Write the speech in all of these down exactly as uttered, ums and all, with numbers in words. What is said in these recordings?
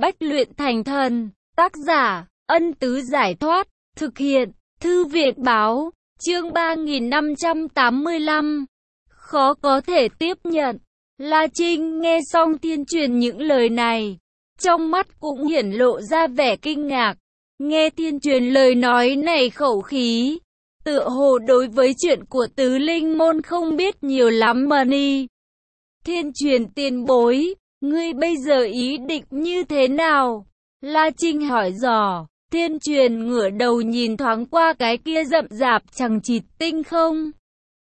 bách luyện thành thần. Tác giả, Ân Tứ Giải Thoát. Thực hiện, Thư viện Báo. Chương ba nghìn năm trăm tám mươi lăm. Khó có thể tiếp nhận. La Trinh nghe xong Thiên Truyền những lời này, trong mắt cũng hiển lộ ra vẻ kinh ngạc. Nghe Thiên Truyền lời nói này khẩu khí, tựa hồ đối với chuyện của tứ linh môn không biết nhiều lắm mà ni. Thiên Truyền tiền bối, ngươi bây giờ ý định như thế nào? La Trinh hỏi dò. Thiên Truyền ngửa đầu nhìn thoáng qua cái kia rậm rạp chằng chịt tinh không.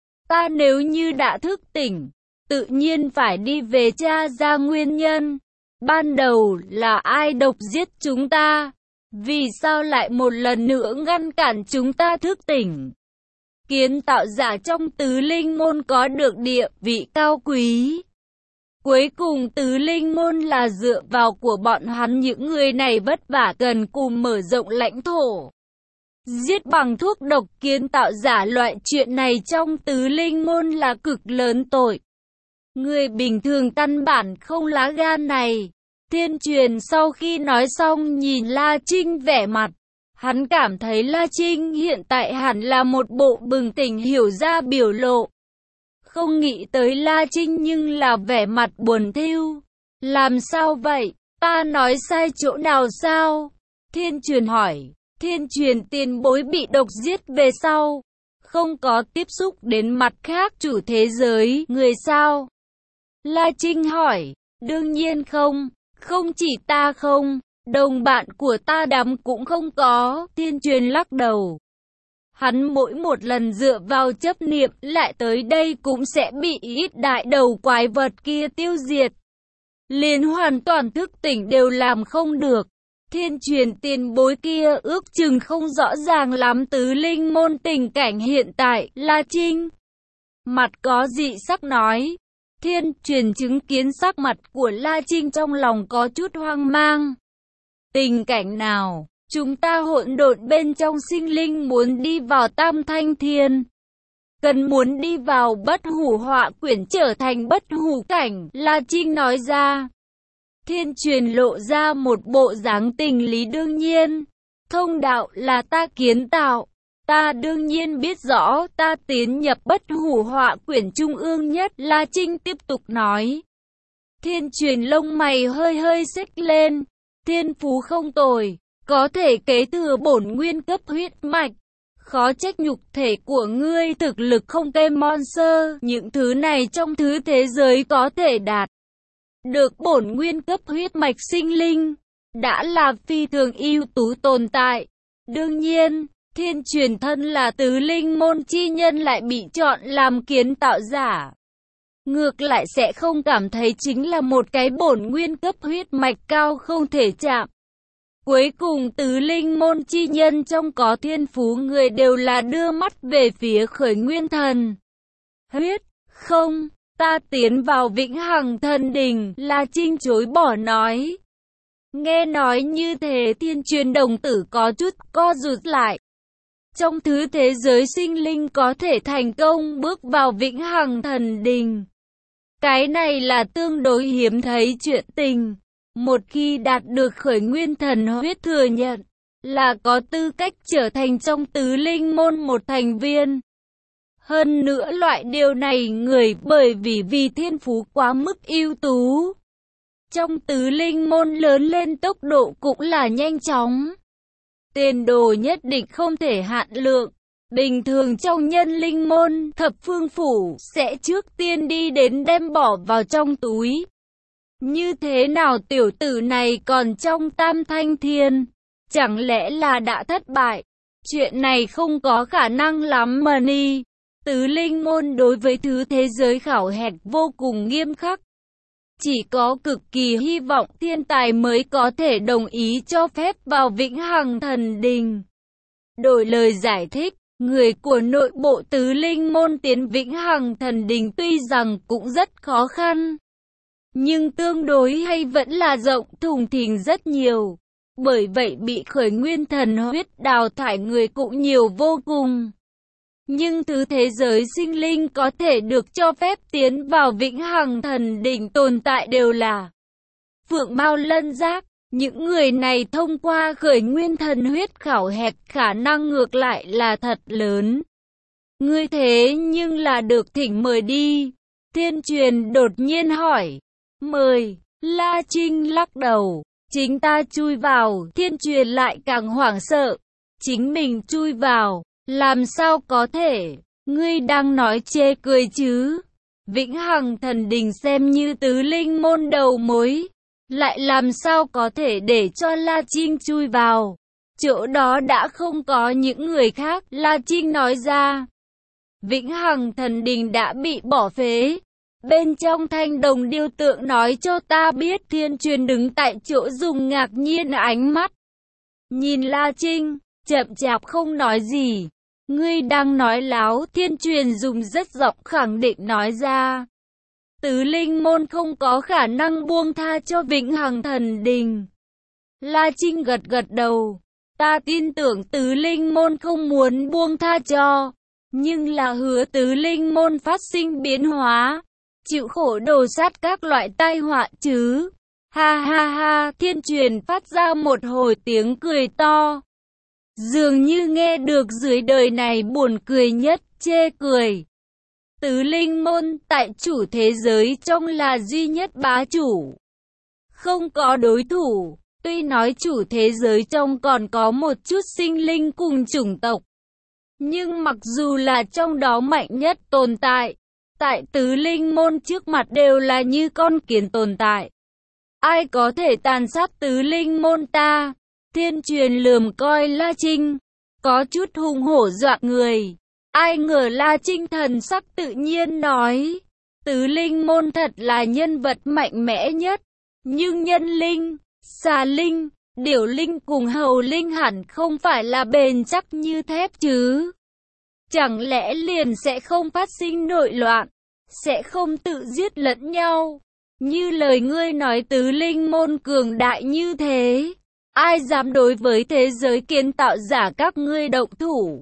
Ta nếu như đã thức tỉnh, tự nhiên phải đi về tra ra nguyên nhân. Ban đầu là ai độc giết chúng ta? Vì sao lại một lần nữa ngăn cản chúng ta thức tỉnh? Kiến tạo giả trong tứ linh môn có được địa vị cao quý. Cuối cùng tứ linh môn là dựa vào của bọn hắn, những người này vất vả cần cù mở rộng lãnh thổ. Giết bằng thuốc độc kiến tạo giả, loại chuyện này trong tứ linh môn là cực lớn tội. Người bình thường căn bản không lá gan này. Thiên Truyền sau khi nói xong nhìn La Trinh vẻ mặt. Hắn cảm thấy La Trinh hiện tại hẳn là một bộ bừng tỉnh hiểu ra biểu lộ. Không nghĩ tới La Trinh nhưng là vẻ mặt buồn thiu. Làm sao vậy? Ta nói sai chỗ nào sao? Thiên Truyền hỏi. Thiên Truyền tiền bối bị độc giết về sau, không có tiếp xúc đến mặt khác chủ thế giới người sao? La Trinh hỏi. Đương nhiên không. Không chỉ ta không, đồng bạn của ta đám cũng không có. Thiên Truyền lắc đầu. Hắn mỗi một lần dựa vào chấp niệm lại tới đây cũng sẽ bị ít đại đầu quái vật kia tiêu diệt. Liền hoàn toàn thức tỉnh đều làm không được. Thiên Truyền tiền bối kia ước chừng không rõ ràng lắm tứ linh môn tình cảnh hiện tại. La Trinh mặt có dị sắc nói. Thiên Truyền chứng kiến sắc mặt của La Trinh trong lòng có chút hoang mang. Tình cảnh nào? Chúng ta hỗn độn bên trong sinh linh muốn đi vào Tam Thanh Thiên, cần muốn đi vào bất hủ họa quyển trở thành bất hủ cảnh. La Trinh nói ra. Thiên Truyền lộ ra một bộ dáng tình lý đương nhiên. Thông đạo là ta kiến tạo. Ta đương nhiên biết rõ, ta tiến nhập bất hủ họa quyển trung ương nhất. La Trinh tiếp tục nói. Thiên Truyền lông mày hơi hơi xếch lên. Thiên phú không tồi, có thể kế thừa bổn nguyên cấp huyết mạch. Khó trách nhục thể của ngươi thực lực không kém monster. Những thứ này trong thứ thế giới có thể đạt được bổn nguyên cấp huyết mạch sinh linh, đã là phi thường ưu tú tồn tại. Đương nhiên, Thiên Truyền thân là tứ linh môn chi nhân lại bị chọn làm kiến tạo giả, ngược lại sẽ không cảm thấy chính là một cái bổn nguyên cấp huyết mạch cao không thể chạm. Cuối cùng tứ linh môn chi nhân trong có thiên phú người đều là đưa mắt về phía khởi nguyên thần huyết. Không, ta tiến vào vĩnh hằng thần đình. La Trinh chối bỏ nói. Nghe nói như thế Thiên Truyền đồng tử có chút co rụt lại. Trong thứ thế giới sinh linh có thể thành công bước vào vĩnh hằng thần đình, cái này là tương đối hiếm thấy chuyện tình. Một khi đạt được khởi nguyên thần huyết thừa nhận, là có tư cách trở thành trong tứ linh môn một thành viên. Hơn nữa loại điều này người bởi vì vì thiên phú quá mức ưu tú, trong tứ linh môn lớn lên tốc độ cũng là nhanh chóng. Tiền đồ nhất định không thể hạn lượng. Bình thường trong nhân linh môn, thập phương phủ sẽ trước tiên đi đến đem bỏ vào trong túi. Như thế nào tiểu tử này còn trong Tam Thanh Thiên? Chẳng lẽ là đã thất bại? Chuyện này không có khả năng lắm mà ni. Tứ linh môn đối với thứ thế giới khảo hạch vô cùng nghiêm khắc. Chỉ có cực kỳ hy vọng thiên tài mới có thể đồng ý cho phép vào vĩnh hằng thần đình. Đổi lời giải thích, người của nội bộ tứ linh môn tiến vĩnh hằng thần đình tuy rằng cũng rất khó khăn, nhưng tương đối hay vẫn là rộng thùng thình rất nhiều. Bởi vậy bị khởi nguyên thần huyết đào thải người cũng nhiều vô cùng. Nhưng thứ thế giới sinh linh có thể được cho phép tiến vào vĩnh hằng thần đỉnh tồn tại đều là Phượng Mao Lân Giác, Những người này thông qua khởi nguyên thần huyết khảo hạch khả năng ngược lại là thật lớn. Ngươi thế nhưng là được thỉnh mời đi. Thiên Truyền đột nhiên hỏi. Mời, La Trinh lắc đầu. Chính ta chui vào, Thiên Truyền lại càng hoảng sợ. Chính mình chui vào, làm sao có thể? Ngươi đang nói chê cười chứ? Vĩnh Hằng Thần Đình xem như tứ linh môn đầu mối, lại làm sao có thể để cho La Trinh chui vào? Chỗ đó đã không có những người khác, La Trinh nói ra. Vĩnh Hằng Thần Đình đã bị bỏ phế. Bên trong thanh đồng điêu tượng nói cho ta biết. Thiên Truyền đứng tại chỗ dùng ngạc nhiên ánh mắt nhìn La Trinh, chậm chạp không nói gì. Ngươi đang nói láo. Thiên Truyền dùng rất giọng khẳng định nói ra. Tứ linh môn không có khả năng buông tha cho Vĩnh Hằng Thần Đình. La Trinh gật gật đầu. Ta tin tưởng tứ linh môn không muốn buông tha cho, nhưng là hứa tứ linh môn phát sinh biến hóa, chịu khổ đồ sát các loại tai họa chứ. Ha ha ha. Thiên Truyền phát ra một hồi tiếng cười to, dường như nghe được dưới đời này buồn cười nhất, chê cười. Tứ linh môn tại chủ thế giới trong là duy nhất bá chủ, không có đối thủ. Tuy nói chủ thế giới trong còn có một chút sinh linh cùng chủng tộc, nhưng mặc dù là trong đó mạnh nhất tồn tại, tại tứ linh môn trước mặt đều là như con kiến tồn tại. Ai có thể tàn sát tứ linh môn ta? Thiên Truyền lườm coi La Trinh, có chút hùng hổ dọa người. Ai ngờ La Trinh thần sắc tự nhiên nói, tứ linh môn thật là nhân vật mạnh mẽ nhất, nhưng nhân linh, xà linh, điểu linh cùng hầu linh hẳn không phải là bền chắc như thép chứ? Chẳng lẽ liền sẽ không phát sinh nội loạn, sẽ không tự giết lẫn nhau? Như lời ngươi nói tứ linh môn cường đại như thế, ai dám đối với thế giới kiến tạo giả các ngươi động thủ?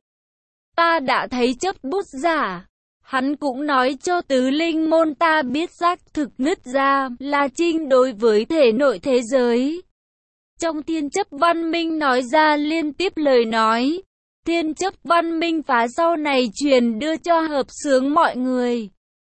Ta đã thấy chấp bút giả, hắn cũng nói cho tứ linh môn ta biết xác thực nứt ra. La Trinh đối với thể nội thế giới trong thiên chấp văn minh nói ra liên tiếp lời nói. Thiên chấp văn minh phá sau này truyền đưa cho hợp xướng mọi người.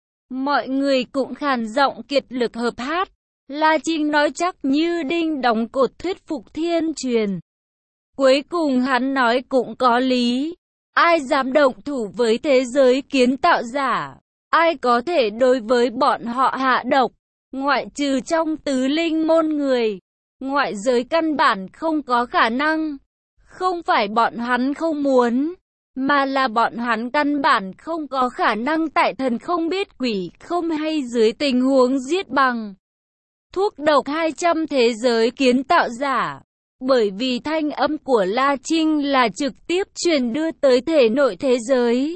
Mọi người cũng khàn giọng kiệt lực hợp hát. La Trinh nói chắc như đinh đóng cột thuyết phục Thiên Truyền. Cuối cùng hắn nói cũng có lý. Ai dám động thủ với thế giới kiến tạo giả? Ai có thể đối với bọn họ hạ độc? Ngoại trừ trong tứ linh môn người, ngoại giới căn bản không có khả năng. Không phải bọn hắn không muốn, mà là bọn hắn căn bản không có khả năng tại thần không biết quỷ không hay dưới tình huống giết bằng thuốc độc hai trăm thế giới kiến tạo giả. Bởi vì thanh âm của La Trinh là trực tiếp truyền đưa tới thể nội thế giới.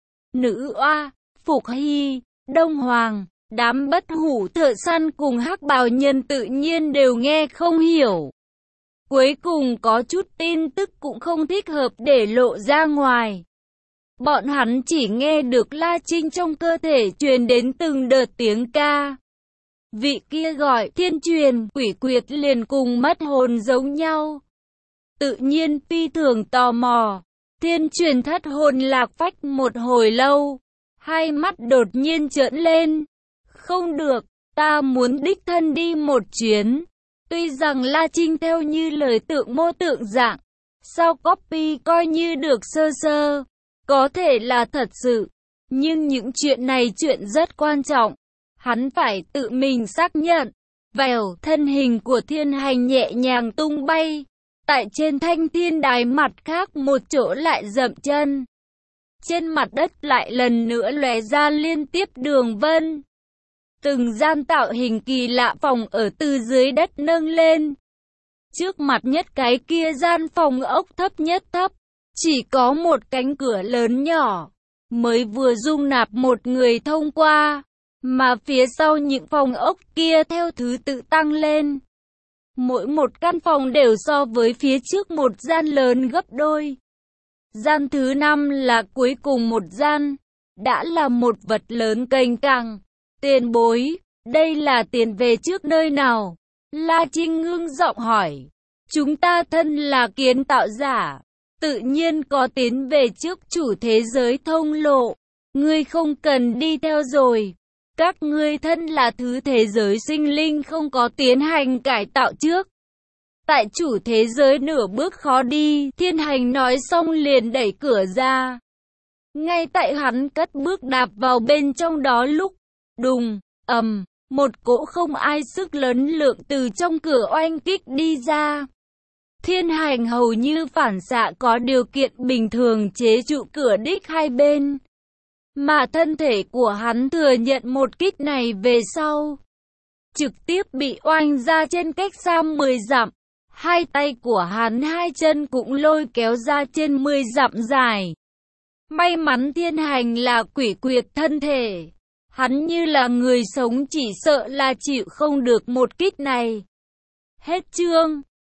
Nữ oa, Phục Hy, Đông Hoàng, đám bất hủ thợ săn cùng hắc bào nhân tự nhiên đều nghe không hiểu. Cuối cùng có chút tin tức cũng không thích hợp để lộ ra ngoài. Bọn hắn chỉ nghe được La Trinh trong cơ thể truyền đến từng đợt tiếng ca. Vị kia gọi Thiên Truyền, quỷ quyệt liền cùng mất hồn giống nhau. Tự nhiên phi thường tò mò. Thiên Truyền thất hồn lạc phách một hồi lâu, hai mắt đột nhiên trợn lên. Không được, ta muốn đích thân đi một chuyến. Tuy rằng La Trinh theo như lời tượng mô tượng dạng, sau copy coi như được sơ sơ, có thể là thật sự, nhưng những chuyện này chuyện rất quan trọng, hắn phải tự mình xác nhận. Vèo, thân hình của Thiên Hành nhẹ nhàng tung bay, tại trên thanh thiên đài mặt khác một chỗ lại dậm chân. Trên mặt đất lại lần nữa lóe ra liên tiếp đường vân. Từng gian tạo hình kỳ lạ phòng ở từ dưới đất nâng lên. Trước mặt nhất cái kia gian phòng ốc thấp nhất thấp, chỉ có một cánh cửa lớn nhỏ, mới vừa dung nạp một người thông qua, mà phía sau những phòng ốc kia theo thứ tự tăng lên. Mỗi một căn phòng đều so với phía trước một gian lớn gấp đôi. Gian thứ năm là cuối cùng một gian, đã là một vật lớn kềnh cẳng. Tiền bối, đây là tiền về trước nơi nào? La Trinh ngưng giọng hỏi. Chúng ta thân là kiến tạo giả, tự nhiên có tiến về trước chủ thế giới thông lộ. Ngươi không cần đi theo rồi. Các ngươi thân là thứ thế giới sinh linh không có tiến hành cải tạo trước. Tại chủ thế giới nửa bước khó đi, Thiên Hành nói xong liền đẩy cửa ra. Ngay tại hắn cất bước đạp vào bên trong đó lúc, đùng, ầm, một cỗ không ai sức lớn lượng từ trong cửa oanh kích đi ra. Thiên Hành hầu như phản xạ có điều kiện bình thường chế trụ cửa đích hai bên. Mà thân thể của hắn thừa nhận một kích này về sau, trực tiếp bị oanh ra trên cách xa mười dặm. Hai tay của hắn hai chân cũng lôi kéo ra trên mười dặm dài. May mắn Thiên Hành là quỷ quyệt thân thể. Hắn như là người sống chỉ sợ là chịu không được một kích này. Hết chương.